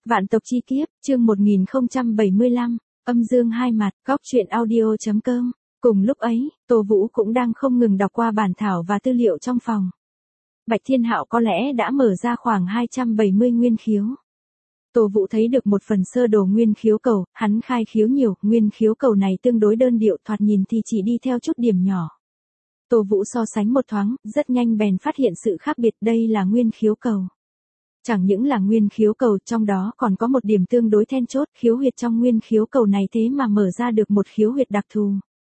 Vạn tộc chi kiếp, chương 1075, âm dương hai mặt, góc truyện audio.com. Cùng lúc ấy, Tô Vũ cũng đang không ngừng đọc qua bản thảo và tư liệu trong phòng. Bạch Thiên Hạo có lẽ đã mở ra khoảng 270 nguyên khiếu. Tô Vũ thấy được một phần sơ đồ nguyên khiếu cầu, hắn khai khiếu nhiều, nguyên khiếu cầu này tương đối đơn điệu, thoạt nhìn thì chỉ đi theo chút điểm nhỏ. Tô Vũ so sánh một thoáng, rất nhanh bèn phát hiện sự khác biệt, đây là nguyên khiếu cầu. Chẳng những là nguyên khiếu cầu, trong đó còn có một điểm tương đối then chốt, khiếu huyệt trong nguyên khiếu cầu này thế mà mở ra được một khiếu huyệt đặc thù.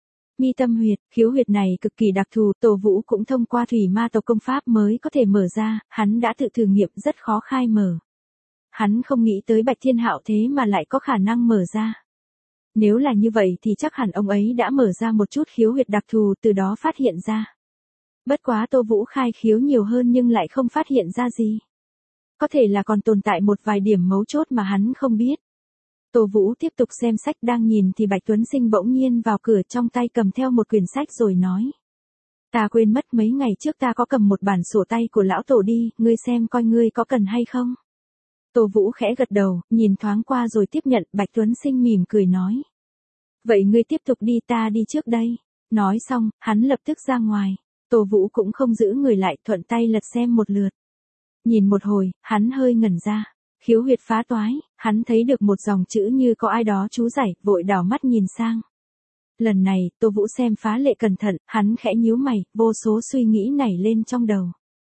Mi tâm huyệt, khiếu huyệt này cực kỳ đặc thù, Tô Vũ cũng thông qua thủy ma tộc công pháp mới có thể mở ra, hắn đã tự thử nghiệm rất khó khai mở. Hắn không nghĩ tới Bạch Thiên Hạo thế mà lại có khả năng mở ra. Nếu là như vậy thì chắc hẳn ông ấy đã mở ra một chút khiếu huyệt đặc thù, từ đó phát hiện ra. Bất quá Tô Vũ khai khiếu nhiều hơn nhưng lại không phát hiện ra gì. Có thể là còn tồn tại một vài điểm mấu chốt mà hắn không biết. Tô Vũ tiếp tục xem sách, đang nhìn thì Bạch Tuấn Sinh bỗng nhiên vào cửa, trong tay cầm theo một quyển sách rồi nói. Ta quên mất mấy ngày trước ta có cầm một bản sổ tay của lão tổ đi, ngươi xem coi ngươi có cần hay không. Tô Vũ khẽ gật đầu, nhìn thoáng qua rồi tiếp nhận. Bạch Tuấn Sinh mỉm cười nói. Vậy ngươi tiếp tục đi, ta đi trước đây. Nói xong, hắn lập tức ra ngoài. Tô Vũ cũng không giữ người lại, thuận tay lật xem một lượt. Nhìn một hồi, hắn hơi ngẩn ra. Khiếu huyệt phá toái, hắn thấy được một dòng chữ như có ai đó chú giải, vội đảo mắt nhìn sang. Lần này, Tô Vũ xem phá lệ cẩn thận, hắn khẽ nhíu mày, vô số suy nghĩ nảy lên trong đầu.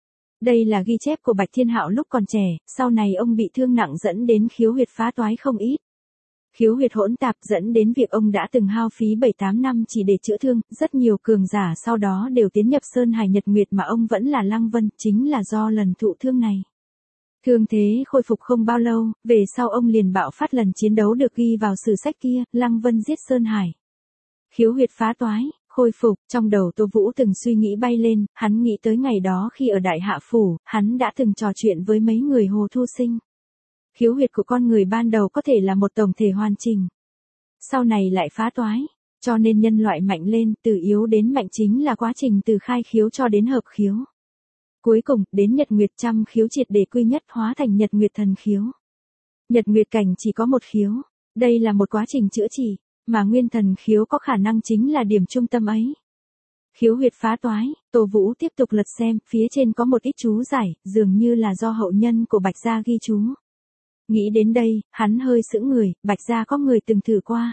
Đây là ghi chép của Bạch Thiên Hạo lúc còn trẻ, sau này ông bị thương nặng dẫn đến khiếu huyệt phá toái không ít. Khiếu huyệt hỗn tạp dẫn đến việc ông đã từng hao phí 7-8 năm chỉ để chữa thương, rất nhiều cường giả sau đó đều tiến nhập Sơn Hải Nhật Nguyệt mà ông vẫn là Lăng Vân, chính là do lần thụ thương này. Thương thế khôi phục không bao lâu, về sau ông liền bạo phát lần chiến đấu được ghi vào sử sách kia, Lăng Vân giết Sơn Hải. Khiếu huyệt phá toái, khôi phục, trong đầu Tô Vũ từng suy nghĩ bay lên, hắn nghĩ tới ngày đó khi ở Đại Hạ Phủ, hắn đã từng trò chuyện với mấy người Hồ Thu Sinh. Khiếu huyệt của con người ban đầu có thể là một tổng thể hoàn chỉnh. Sau này lại phá toái, cho nên nhân loại mạnh lên, từ yếu đến mạnh chính là quá trình từ khai khiếu cho đến hợp khiếu. Cuối cùng, đến Nhật Nguyệt trăm khiếu triệt để quy nhất hóa thành Nhật Nguyệt thần khiếu. Nhật Nguyệt cảnh chỉ có một khiếu, đây là một quá trình chữa trị, mà nguyên thần khiếu có khả năng chính là điểm trung tâm ấy. Khiếu huyệt phá toái, Tô Vũ tiếp tục lật xem, phía trên có một ít chú giải, dường như là do hậu nhân của Bạch Gia ghi chú. Nghĩ đến đây, hắn hơi sững người, Bạch Gia có người từng thử qua.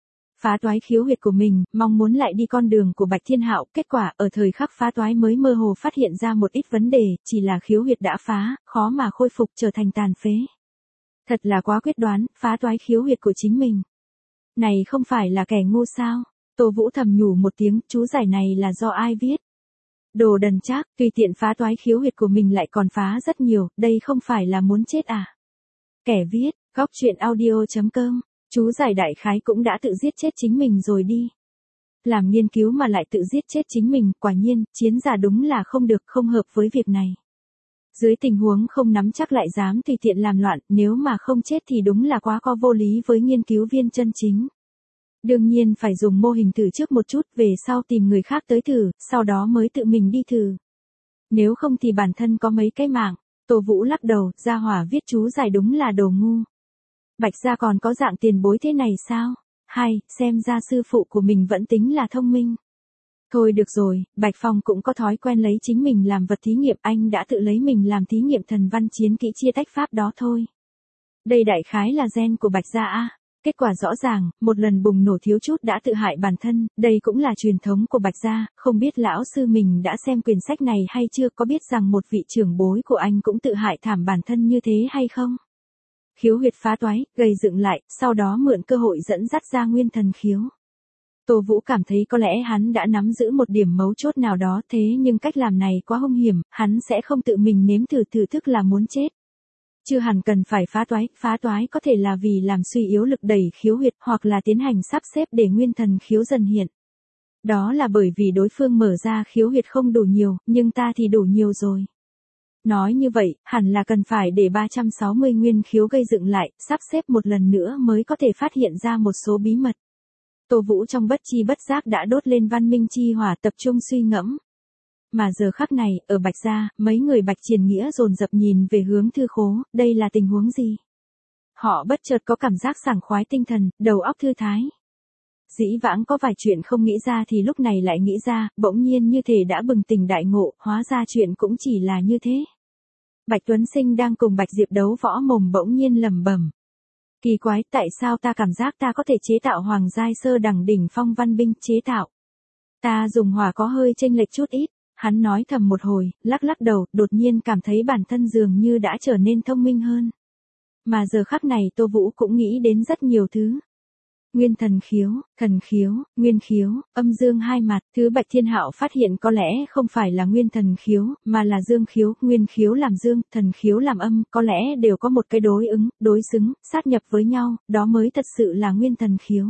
Phá toái khiếu huyệt của mình, mong muốn lại đi con đường của Bạch Thiên Hạo, kết quả ở thời khắc phá toái mới mơ hồ phát hiện ra một ít vấn đề, chỉ là khiếu huyệt đã phá, khó mà khôi phục, trở thành tàn phế. Thật là quá quyết đoán, phá toái khiếu huyệt của chính mình. Này không phải là kẻ ngu sao? Tô Vũ thầm nhủ một tiếng, chú giải này là do ai viết? Đồ đần chắc, tùy tiện phá toái khiếu huyệt của mình lại còn phá rất nhiều, đây không phải là muốn chết à? Kẻ viết, góc truyện audio.com. Chú giải đại khái cũng đã tự giết chết chính mình rồi đi. Làm nghiên cứu mà lại tự giết chết chính mình, quả nhiên, chiến giả đúng là không được, không hợp với việc này. Dưới tình huống không nắm chắc lại dám tùy tiện làm loạn, nếu mà không chết thì đúng là quá có vô lý với nghiên cứu viên chân chính. Đương nhiên phải dùng mô hình thử trước một chút, về sau tìm người khác tới thử, sau đó mới tự mình đi thử. Nếu không thì bản thân có mấy cái mạng. Tô Vũ lắc đầu, gia hỏa viết chú giải đúng là đồ ngu. Bạch Gia còn có dạng tiền bối thế này sao? Hay, xem ra sư phụ của mình vẫn tính là thông minh. Thôi được rồi, Bạch Phong cũng có thói quen lấy chính mình làm vật thí nghiệm, anh đã tự lấy mình làm thí nghiệm thần văn chiến kỹ chia tách pháp đó thôi. Đây đại khái là gen của Bạch Gia a. Kết quả rõ ràng, một lần bùng nổ thiếu chút đã tự hại bản thân, đây cũng là truyền thống của Bạch Gia, không biết lão sư mình đã xem quyển sách này hay chưa, có biết rằng một vị trưởng bối của anh cũng tự hại thảm bản thân như thế hay không? Khiếu huyệt phá toái, gây dựng lại, sau đó mượn cơ hội dẫn dắt ra nguyên thần khiếu. Tô Vũ cảm thấy có lẽ hắn đã nắm giữ một điểm mấu chốt nào đó, thế nhưng cách làm này quá hung hiểm, hắn sẽ không tự mình nếm thử thức là muốn chết. Chưa hẳn cần phải phá toái có thể là vì làm suy yếu lực đẩy khiếu huyệt hoặc là tiến hành sắp xếp để nguyên thần khiếu dần hiện. Đó là bởi vì đối phương mở ra khiếu huyệt không đủ nhiều, nhưng ta thì đủ nhiều rồi. Nói như vậy, hẳn là cần phải để 360 nguyên khiếu gây dựng lại, sắp xếp một lần nữa mới có thể phát hiện ra một số bí mật. Tô Vũ trong bất chi bất giác đã đốt lên văn minh chi hỏa, tập trung suy ngẫm. Mà giờ khắc này, ở Bạch Gia, mấy người Bạch Triền Nghĩa dồn dập nhìn về hướng thư khố, đây là tình huống gì? họ bất chợt có cảm giác sảng khoái tinh thần, đầu óc thư thái. Dĩ vãng có vài chuyện không nghĩ ra thì lúc này lại nghĩ ra, bỗng nhiên như thể đã bừng tỉnh đại ngộ, hóa ra chuyện cũng chỉ là như thế. Bạch Tuấn Sinh đang cùng Bạch Diệp đấu võ mồm bỗng nhiên lẩm bẩm. Kỳ quái, tại sao ta cảm giác ta có thể chế tạo hoàng giai sơ đẳng đỉnh phong văn binh, chế tạo. Ta dùng hỏa có hơi chênh lệch chút ít, hắn nói thầm một hồi, lắc lắc đầu, đột nhiên cảm thấy bản thân dường như đã trở nên thông minh hơn. Mà giờ khắc này Tô Vũ cũng nghĩ đến rất nhiều thứ. Nguyên thần khiếu, nguyên khiếu, âm dương hai mặt, thứ Bạch Thiên Hạo phát hiện có lẽ không phải là nguyên thần khiếu, mà là dương khiếu, nguyên khiếu làm dương, thần khiếu làm âm, có lẽ đều có một cái đối ứng, đối xứng, sát nhập với nhau, đó mới thật sự là nguyên thần khiếu.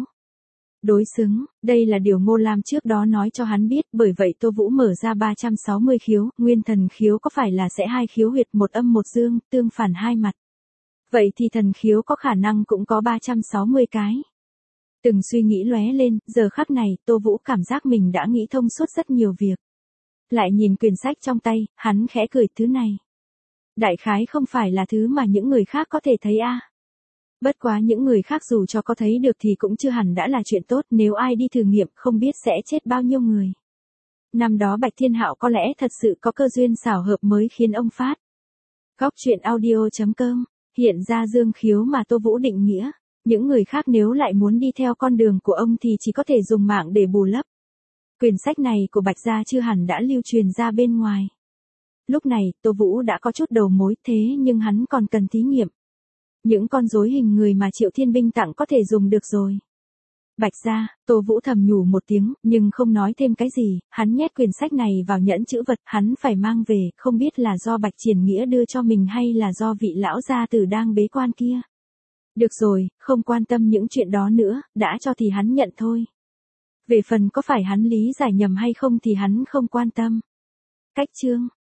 Đối xứng, đây là điều Ngô Lam trước đó nói cho hắn biết, bởi vậy Tô Vũ mở ra 360 khiếu, nguyên thần khiếu có phải là sẽ hai khiếu huyệt một âm một dương, tương phản hai mặt. Vậy thì thần khiếu có khả năng cũng có 360 cái. Từng suy nghĩ lóe lên, giờ khắc này, Tô Vũ cảm giác mình đã nghĩ thông suốt rất nhiều việc. Lại nhìn quyển sách trong tay, hắn khẽ cười, thứ này. Đại khái không phải là thứ mà những người khác có thể thấy a. Bất quá những người khác dù cho có thấy được thì cũng chưa hẳn đã là chuyện tốt, nếu ai đi thử nghiệm không biết sẽ chết bao nhiêu người. Năm đó Bạch Thiên Hạo có lẽ thật sự có cơ duyên xảo hợp mới khiến ông phát. Góc truyện audio.com, hiện ra dương khiếu mà Tô Vũ định nghĩa. Những người khác nếu lại muốn đi theo con đường của ông thì chỉ có thể dùng mạng để bù lấp. Quyển sách này của Bạch gia chưa hẳn đã lưu truyền ra bên ngoài. Lúc này, Tô Vũ đã có chút đầu mối, thế nhưng hắn còn cần thí nghiệm. Những con rối hình người mà Triệu Thiên Binh tặng có thể dùng được rồi. Bạch gia, Tô Vũ thầm nhủ một tiếng, nhưng không nói thêm cái gì, hắn nhét quyển sách này vào nhẫn chữ vật, hắn phải mang về, không biết là do Bạch Triển Nghĩa đưa cho mình hay là do vị lão gia tử đang bế quan kia. Được rồi, không quan tâm những chuyện đó nữa, đã cho thì hắn nhận thôi. Về phần có phải hắn lý giải nhầm hay không thì hắn không quan tâm. Cách chương